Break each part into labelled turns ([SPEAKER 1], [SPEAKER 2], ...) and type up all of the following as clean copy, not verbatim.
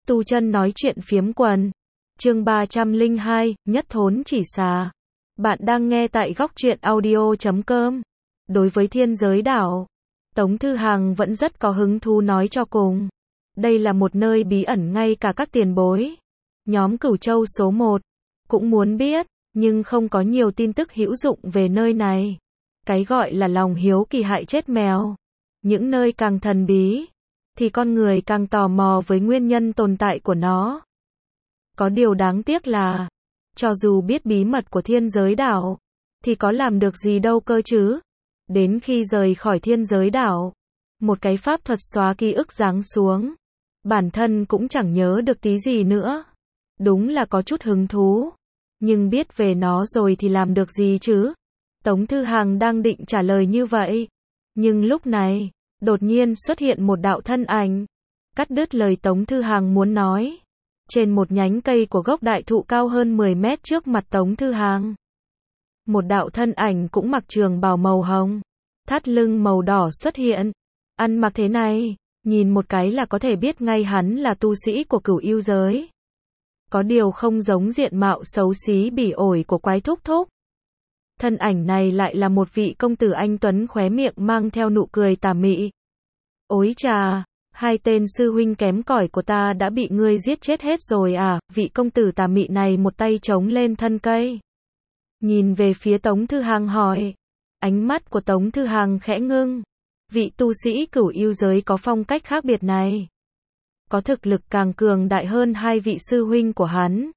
[SPEAKER 1] Tu chân nói chuyện phiếm quần. Chương 302, nhất thốn chỉ xà. Bạn đang nghe tại góc truyện audio.com. Đối với thiên giới đảo, Tống Thư Hằng vẫn rất có hứng thú nói cho cùng. Đây là một nơi bí ẩn ngay cả các tiền bối. Nhóm Cửu Châu số 1 cũng muốn biết, nhưng không có nhiều tin tức hữu dụng về nơi này. Cái gọi là lòng hiếu kỳ hại chết mèo. Những nơi càng thần bí, thì con người càng tò mò với nguyên nhân tồn tại của nó. Có điều đáng tiếc là, cho dù biết bí mật của thiên giới đảo, thì có làm được gì đâu cơ chứ. Đến khi rời khỏi thiên giới đảo, một cái pháp thuật xóa ký ức giáng xuống. Bản thân cũng chẳng nhớ được tí gì nữa. Đúng là có chút hứng thú. Nhưng biết về nó rồi thì làm được gì chứ? Tống Thư Hằng đang định trả lời như vậy. Nhưng lúc này, đột nhiên xuất hiện một đạo thân ảnh. Cắt đứt lời Tống Thư Hằng muốn nói. Trên một nhánh cây của gốc đại thụ cao hơn 10 mét trước mặt Tống Thư Hằng. Một đạo thân ảnh cũng mặc trường bào màu hồng. Thắt lưng màu đỏ xuất hiện. Ăn mặc thế này, nhìn một cái là có thể biết ngay hắn là tu sĩ của Cửu Yêu giới. Có điều không giống diện mạo xấu xí bỉ ổi của quái thúc thúc. Thân ảnh này lại là một vị công tử anh tuấn khóe miệng mang theo nụ cười tà mị. Ối chà, hai tên sư huynh kém cỏi của ta đã bị ngươi giết chết hết rồi à? Vị công tử tà mị này một tay chống lên thân cây. Nhìn về phía Tống Thư Hằng hỏi. Ánh mắt của Tống Thư Hằng khẽ ngưng. Vị tu sĩ Cửu Yêu giới có phong cách khác biệt này, có thực lực càng cường đại hơn hai vị sư huynh của hắn.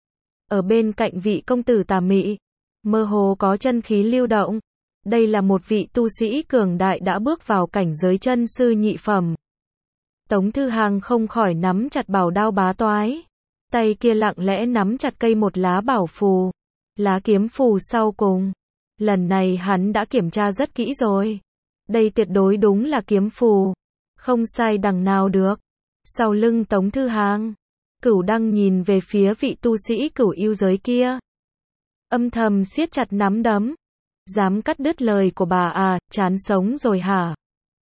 [SPEAKER 1] Ở bên cạnh vị công tử tà mị, mơ hồ có chân khí lưu động. Đây là một vị tu sĩ cường đại đã bước vào cảnh giới chân sư nhị phẩm. Tống Thư Hằng không khỏi nắm chặt bảo đao bá toái. Tay kia lặng lẽ nắm chặt cây một lá bảo phù. Lá kiếm phù sau cùng. Lần này hắn đã kiểm tra rất kỹ rồi. Đây tuyệt đối đúng là kiếm phù. Không sai đằng nào được. Sau lưng Tống Thư Hằng, Cửu Đăng nhìn về phía vị tu sĩ Cửu Yêu giới kia. Âm thầm siết chặt nắm đấm. Dám cắt đứt lời của bà à, chán sống rồi hả?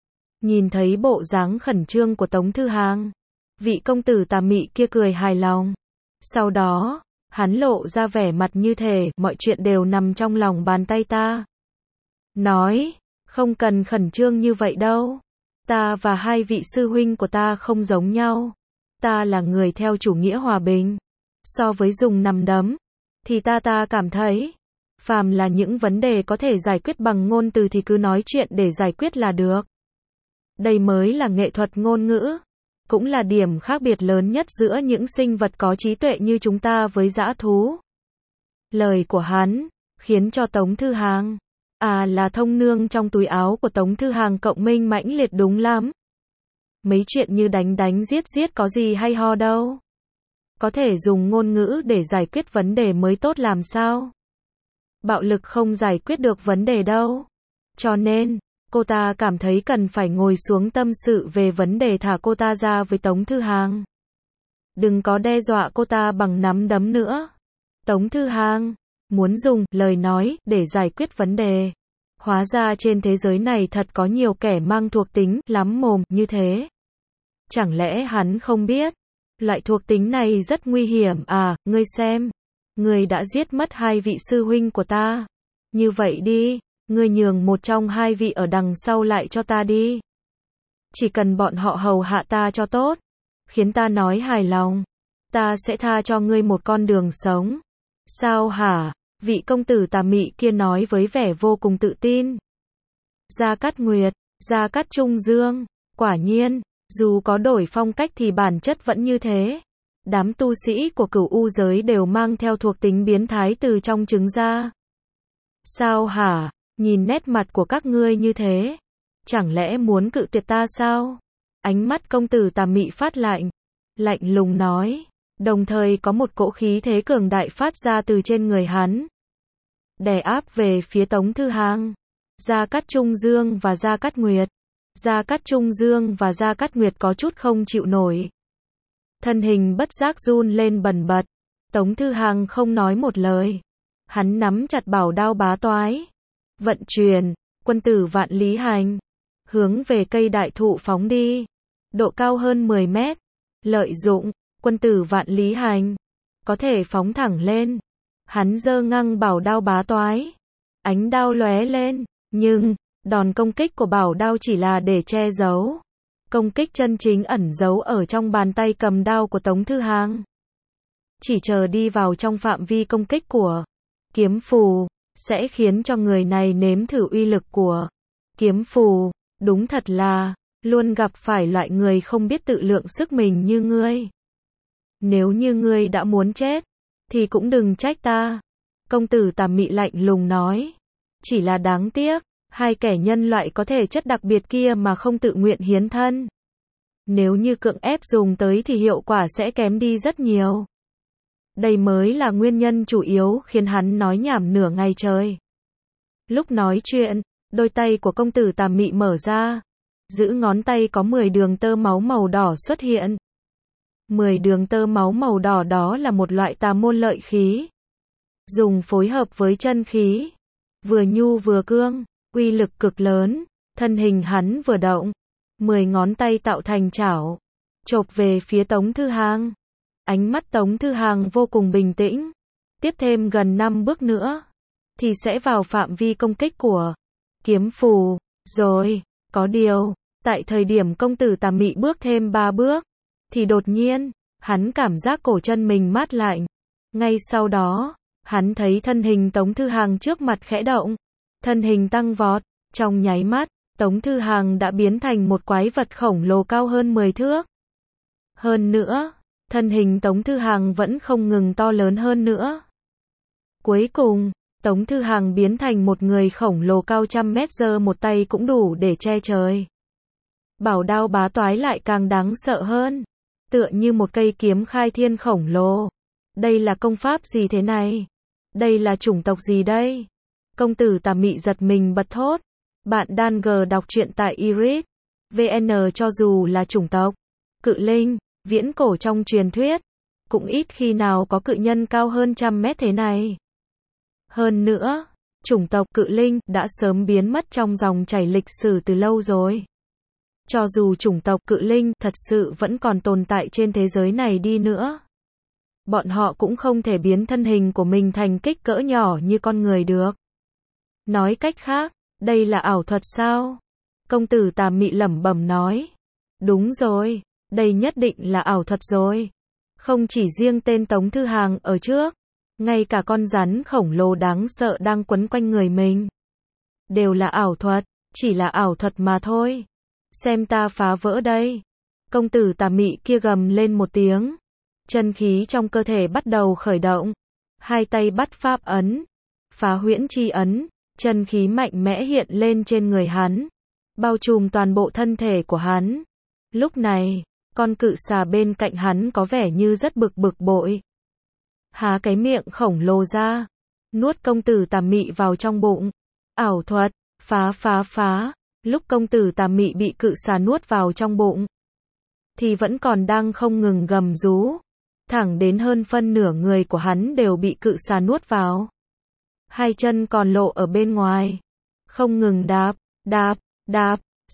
[SPEAKER 1] Nhìn thấy bộ dáng khẩn trương của Tống Thư Hằng, vị công tử tà mị kia cười hài lòng. Sau đó, hắn lộ ra vẻ mặt như thể mọi chuyện đều nằm trong lòng bàn tay ta. Nói, không cần khẩn trương như vậy đâu. Ta và hai vị sư huynh của ta không giống nhau. Ta là người theo chủ nghĩa hòa bình. So với dùng nắm đấm, thì ta cảm thấy, phàm là những vấn đề có thể giải quyết bằng ngôn từ thì cứ nói chuyện để giải quyết là được. Đây mới là nghệ thuật ngôn ngữ. Cũng là điểm khác biệt lớn nhất giữa những sinh vật có trí tuệ như chúng ta với dã thú. Lời của hắn khiến cho Tống Thư Hằng, là thông nương trong túi áo của Tống Thư Hằng cộng minh mãnh liệt đúng lắm. Mấy chuyện như đánh giết có gì hay ho đâu. Có thể dùng ngôn ngữ để giải quyết vấn đề mới tốt làm sao. Bạo lực không giải quyết được vấn đề đâu. Cho nên, cô ta cảm thấy cần phải ngồi xuống tâm sự về vấn đề thả cô ta ra với Tống Thư Hằng. Đừng có đe dọa cô ta bằng nắm đấm nữa. Tống Thư Hằng muốn dùng lời nói để giải quyết vấn đề. Hóa ra trên thế giới này thật có nhiều kẻ mang thuộc tính lắm mồm như thế. Chẳng lẽ hắn không biết? Loại thuộc tính này rất nguy hiểm à? Ngươi xem, ngươi đã giết mất hai vị sư huynh của ta. Như vậy đi, ngươi nhường một trong hai vị ở đằng sau lại cho ta đi. Chỉ cần bọn họ hầu hạ ta cho tốt, khiến ta nói hài lòng, ta sẽ tha cho ngươi một con đường sống. Sao hả? Vị công tử tà mị kia nói với vẻ vô cùng tự tin. Gia Cát Nguyệt, Gia Cát Trung Dương, quả nhiên, dù có đổi phong cách thì bản chất vẫn như thế. Đám tu sĩ của Cửu U giới đều mang theo thuộc tính biến thái từ trong trứng ra. Sao hả? Nhìn nét mặt của các ngươi như thế, chẳng lẽ muốn cự tuyệt ta sao? Ánh mắt công tử tà mị phát lạnh, lạnh lùng nói, đồng thời có một cỗ khí thế cường đại phát ra từ trên người hắn, đè áp về phía Tống Thư Hằng. Gia Cát Trung Dương và Gia Cát Nguyệt. Gia Cát Trung Dương và Gia Cát Nguyệt có chút không chịu nổi. Thân hình bất giác run lên bần bật. Tống Thư Hằng không nói một lời. Hắn nắm chặt bảo đao bá toái. Vận chuyển, quân tử vạn lý hành. Hướng về cây đại thụ phóng đi. Độ cao hơn 10 mét. Lợi dụng Quân tử vạn lý hành, có thể phóng thẳng lên. Hắn giơ ngang bảo đao bá toái. Ánh đao lóe lên, nhưng đòn công kích của bảo đao chỉ là để che giấu. Công kích chân chính ẩn giấu ở trong bàn tay cầm đao của Tống Thư Hàng. Chỉ chờ đi vào trong phạm vi công kích của kiếm phù, sẽ khiến cho người này nếm thử uy lực của kiếm phù. Đúng thật là, luôn gặp phải loại người không biết tự lượng sức mình như ngươi. Nếu như ngươi đã muốn chết, thì cũng đừng trách ta. Công tử Tà Mị lạnh lùng nói. Chỉ là đáng tiếc, hai kẻ nhân loại có thể chất đặc biệt kia mà không tự nguyện hiến thân. Nếu như cưỡng ép dùng tới thì hiệu quả sẽ kém đi rất nhiều. Đây mới là nguyên nhân chủ yếu khiến hắn nói nhảm nửa ngày trời. Lúc nói chuyện, đôi tay của công tử Tà Mị mở ra. Giữ ngón tay có 10 đường tơ máu màu đỏ xuất hiện. 10 đường tơ máu màu đỏ đó là một loại tà môn lợi khí. Dùng phối hợp với chân khí. Vừa nhu vừa cương, uy lực cực lớn. Thân hình hắn vừa động. 10 ngón tay tạo thành chảo. Chộp về phía Tống Thư Hàng. Ánh mắt Tống Thư Hàng vô cùng bình tĩnh. Tiếp thêm gần 5 bước nữa. Thì sẽ vào phạm vi công kích của kiếm phù. Rồi, có điều, tại thời điểm công tử Tà Mị bước thêm 3 bước. Thì đột nhiên, hắn cảm giác cổ chân mình mát lạnh. Ngay sau đó, hắn thấy thân hình Tống Thư Hàng trước mặt khẽ động. Thân hình tăng vọt. Trong nháy mắt, Tống Thư Hàng đã biến thành một quái vật khổng lồ cao hơn 10 thước. Hơn nữa, thân hình Tống Thư Hàng vẫn không ngừng to lớn hơn nữa. Cuối cùng, Tống Thư Hàng biến thành một người khổng lồ cao trăm mét, giơ một tay cũng đủ để che trời. Bảo đao bá toái lại càng đáng sợ hơn. Tựa như một cây kiếm khai thiên khổng lồ. Đây là công pháp gì thế này? Đây là chủng tộc gì đây? Công tử Tà Mị giật mình bật thốt. Bạn đang đọc truyện tại Iris VN. Cho dù là chủng tộc cự linh, viễn cổ trong truyền thuyết, cũng ít khi nào có cự nhân cao hơn 100 mét thế này. Hơn nữa, chủng tộc cự linh đã sớm biến mất trong dòng chảy lịch sử từ lâu rồi. Cho dù chủng tộc cự linh thật sự vẫn còn tồn tại trên thế giới này đi nữa, bọn họ cũng không thể biến thân hình của mình thành kích cỡ nhỏ như con người được. Nói cách khác, đây là ảo thuật sao? Công tử Tà Mị lẩm bẩm nói. Đúng rồi, đây nhất định là ảo thuật rồi. Không chỉ riêng tên Tống Thư Hàng ở trước, ngay cả con rắn khổng lồ đáng sợ đang quấn quanh người mình, đều là ảo thuật, chỉ là ảo thuật mà thôi. Xem ta phá vỡ đây. Công tử Tà Mị kia gầm lên một tiếng. Chân khí trong cơ thể bắt đầu khởi động. Hai tay bắt pháp ấn. Phá huyễn chi ấn. Chân khí mạnh mẽ hiện lên trên người hắn. Bao trùm toàn bộ thân thể của hắn. Lúc này, con cự xà bên cạnh hắn có vẻ như rất bực bội. Há cái miệng khổng lồ ra. Nuốt công tử Tà Mị vào trong bụng. Ảo thuật. Phá. Lúc công tử Tà Mị bị cự xà nuốt vào trong bụng, thì vẫn còn đang không ngừng gầm rú. Thẳng đến hơn phân nửa người của hắn đều bị cự xà nuốt vào. Hai chân còn lộ ở bên ngoài. Không ngừng đạp.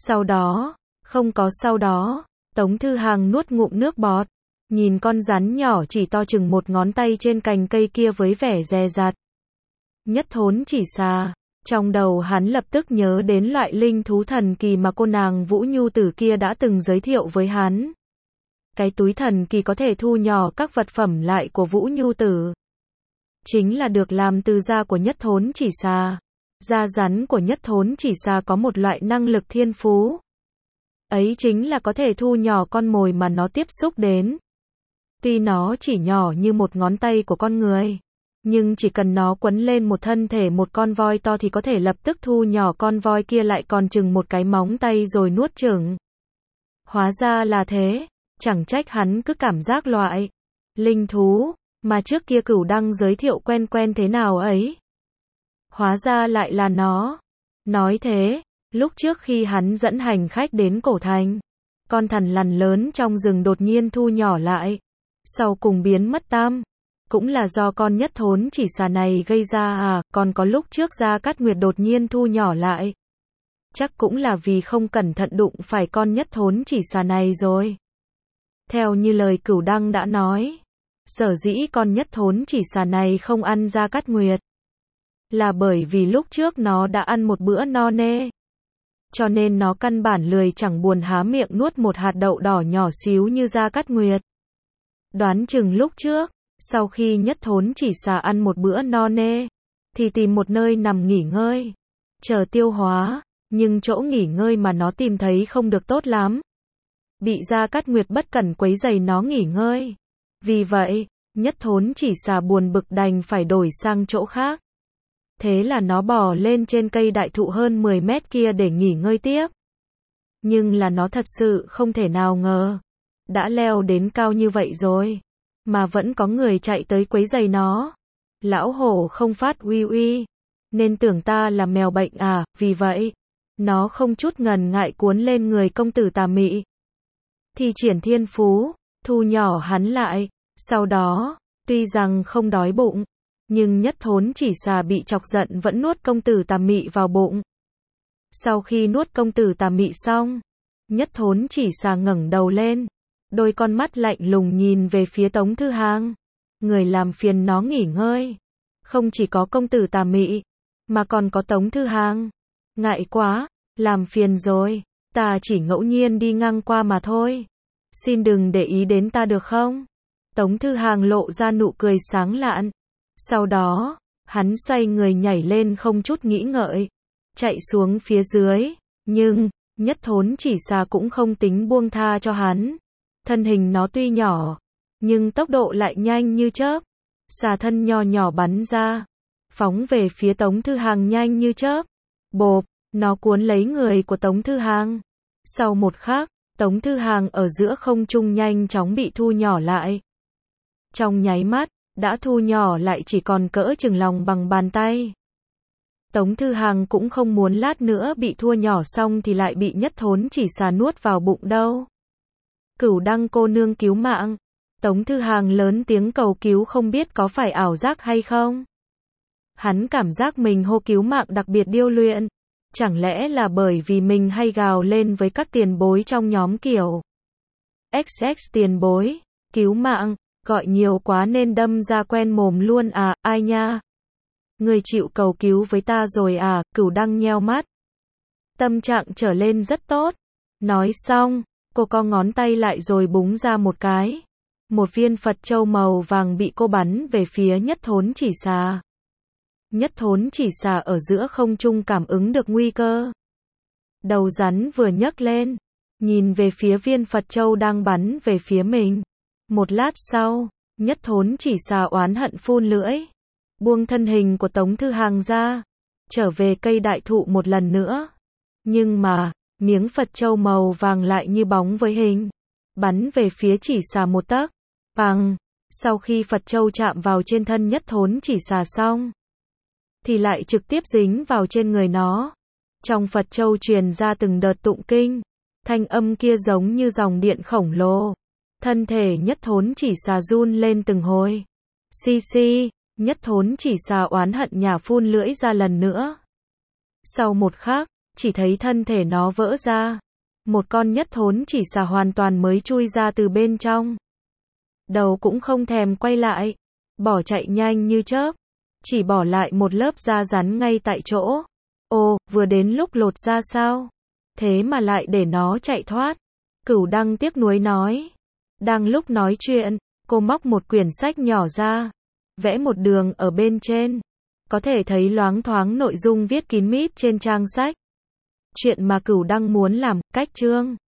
[SPEAKER 1] Sau đó, Tống Thư Hàng nuốt ngụm nước bọt. Nhìn con rắn nhỏ chỉ to chừng một ngón tay trên cành cây kia với vẻ dè dặt. Nhất thốn chỉ xà. Trong đầu hắn lập tức nhớ đến loại linh thú thần kỳ mà cô nàng Vũ Nhu Tử kia đã từng giới thiệu với hắn. Cái túi thần kỳ có thể thu nhỏ các vật phẩm lại của Vũ Nhu Tử. Chính là được làm từ da của nhất thốn chỉ xà. Da rắn của nhất thốn chỉ xà có một loại năng lực thiên phú. Ấy chính là có thể thu nhỏ con mồi mà nó tiếp xúc đến. Tuy nó chỉ nhỏ như một ngón tay của con người, nhưng chỉ cần nó quấn lên một thân thể một con voi to thì có thể lập tức thu nhỏ con voi kia lại còn chừng một cái móng tay rồi nuốt chửng. Hóa ra là thế, chẳng trách hắn cứ cảm giác loại linh thú mà trước kia Cửu Đăng giới thiệu quen thế nào ấy. Hóa ra lại là nó. Nói thế, lúc trước khi hắn dẫn hành khách đến cổ thành, con thằn lằn lớn trong rừng đột nhiên thu nhỏ lại, sau cùng biến mất tam. Cũng là do con nhất thốn chỉ xà này gây ra à, còn có lúc trước Gia Cát Nguyệt đột nhiên thu nhỏ lại. Chắc cũng là vì không cẩn thận đụng phải con nhất thốn chỉ xà này rồi. Theo như lời Cửu Đăng đã nói, sở dĩ con nhất thốn chỉ xà này không ăn Gia Cát Nguyệt, là bởi vì lúc trước nó đã ăn một bữa no nê. Cho nên nó căn bản lười chẳng buồn há miệng nuốt một hạt đậu đỏ nhỏ xíu như Gia Cát Nguyệt. Đoán chừng lúc trước, sau khi nhất thốn chỉ xà ăn một bữa no nê, thì tìm một nơi nằm nghỉ ngơi, chờ tiêu hóa, nhưng chỗ nghỉ ngơi mà nó tìm thấy không được tốt lắm. Bị Gia Cát Nguyệt bất cẩn quấy rầy nó nghỉ ngơi. Vì vậy, nhất thốn chỉ xà buồn bực đành phải đổi sang chỗ khác. Thế là nó bò lên trên cây đại thụ hơn 10 mét kia để nghỉ ngơi tiếp. Nhưng là nó thật sự không thể nào ngờ, đã leo đến cao như vậy rồi, mà vẫn có người chạy tới quấy rầy nó. Lão hổ không phát uy uy, nên tưởng ta là mèo bệnh à, vì vậy, nó không chút ngần ngại cuốn lên người công tử Tà Mị. Thi triển thiên phú, thu nhỏ hắn lại, sau đó, tuy rằng không đói bụng, nhưng nhất thốn chỉ xà bị chọc giận vẫn nuốt công tử Tà Mị vào bụng. Sau khi nuốt công tử Tà Mị xong, nhất thốn chỉ xà ngẩng đầu lên, đôi con mắt lạnh lùng nhìn về phía Tống Thư Hàng, người làm phiền nó nghỉ ngơi. Không chỉ có công tử Tà Mị, mà còn có Tống Thư Hàng. Ngại quá, làm phiền rồi, ta chỉ ngẫu nhiên đi ngang qua mà thôi. Xin đừng để ý đến ta được không? Tống Thư Hàng lộ ra nụ cười sáng lạn. Sau đó, hắn xoay người nhảy lên không chút nghĩ ngợi, chạy xuống phía dưới, nhưng, nhất thốn chỉ xà cũng không tính buông tha cho hắn. Thân hình nó tuy nhỏ, nhưng tốc độ lại nhanh như chớp. Xà thân nho nhỏ bắn ra, phóng về phía Tống Thư Hàng nhanh như chớp. Bộp, nó cuốn lấy người của Tống Thư Hàng. Sau một khắc, Tống Thư Hàng ở giữa không trung nhanh chóng bị thu nhỏ lại. Trong nháy mắt, đã thu nhỏ lại chỉ còn cỡ chừng lòng bằng bàn tay. Tống Thư Hàng cũng không muốn lát nữa bị thua nhỏ xong thì lại bị nhất thốn chỉ xà nuốt vào bụng đâu. Cửu Đăng cô nương cứu mạng. Tống Thư Hàng lớn tiếng cầu cứu không biết có phải ảo giác hay không. Hắn cảm giác mình hô cứu mạng đặc biệt điêu luyện. Chẳng lẽ là bởi vì mình hay gào lên với các tiền bối trong nhóm kiểu XX tiền bối, cứu mạng, gọi nhiều quá nên đâm ra quen mồm luôn à, ai nha. Người chịu cầu cứu với ta rồi à, Cửu Đăng nheo mắt. Tâm trạng trở lên rất tốt. Nói xong, cô co ngón tay lại rồi búng ra một cái. Một viên Phật châu màu vàng bị cô bắn về phía nhất thốn chỉ xà. Nhất thốn chỉ xà ở giữa không trung cảm ứng được nguy cơ. Đầu rắn vừa nhấc lên, nhìn về phía viên Phật châu đang bắn về phía mình. Một lát sau, nhất thốn chỉ xà oán hận phun lưỡi, buông thân hình của Tống Thư Hàng ra, trở về cây đại thụ một lần nữa. Nhưng mà, miếng Phật châu màu vàng lại như bóng với hình, bắn về phía chỉ xà một tấc. Bằng, sau khi Phật châu chạm vào trên thân nhất thốn chỉ xà xong, thì lại trực tiếp dính vào trên người nó. Trong Phật châu truyền ra từng đợt tụng kinh, thanh âm kia giống như dòng điện khổng lồ. Thân thể nhất thốn chỉ xà run lên từng hồi. Xì, nhất thốn chỉ xà oán hận nhả phun lưỡi ra lần nữa. Sau một khắc, chỉ thấy thân thể nó vỡ ra. Một con nhất thốn chỉ xà hoàn toàn mới chui ra từ bên trong. Đầu cũng không thèm quay lại, bỏ chạy nhanh như chớp, chỉ bỏ lại một lớp da rắn ngay tại chỗ. Ồ, vừa đến lúc lột ra sao? Thế mà lại để nó chạy thoát. Cửu Đăng tiếc nuối nói. Đang lúc nói chuyện, cô móc một quyển sách nhỏ ra, vẽ một đường ở bên trên. Có thể thấy loáng thoáng nội dung viết kín mít trên trang sách. Chuyện mà Cửu Đăng muốn làm, cách chương.